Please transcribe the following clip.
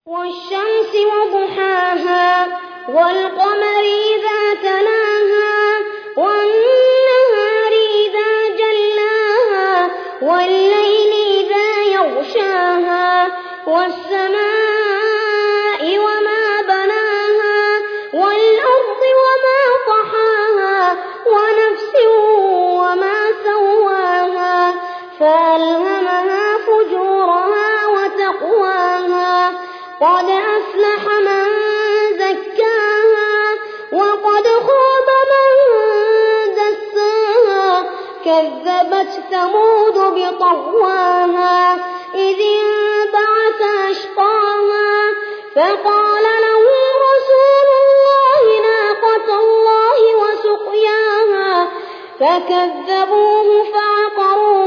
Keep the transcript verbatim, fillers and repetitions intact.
والشمس وضحاها والقمر إذا تلاها والنهار إذا جلاها والليل إذا يغشاها والسماء وما بناها والأرض وما طحاها ونفس وما سواها فألهمها فجورها وتقواها قد أفلح من زكاها وقد خاب من دساها كذبت ثمود بطغواها إذ انبعث أشقاها فقال لهم رسول الله ناقة الله وسقياها فكذبوه فعقروها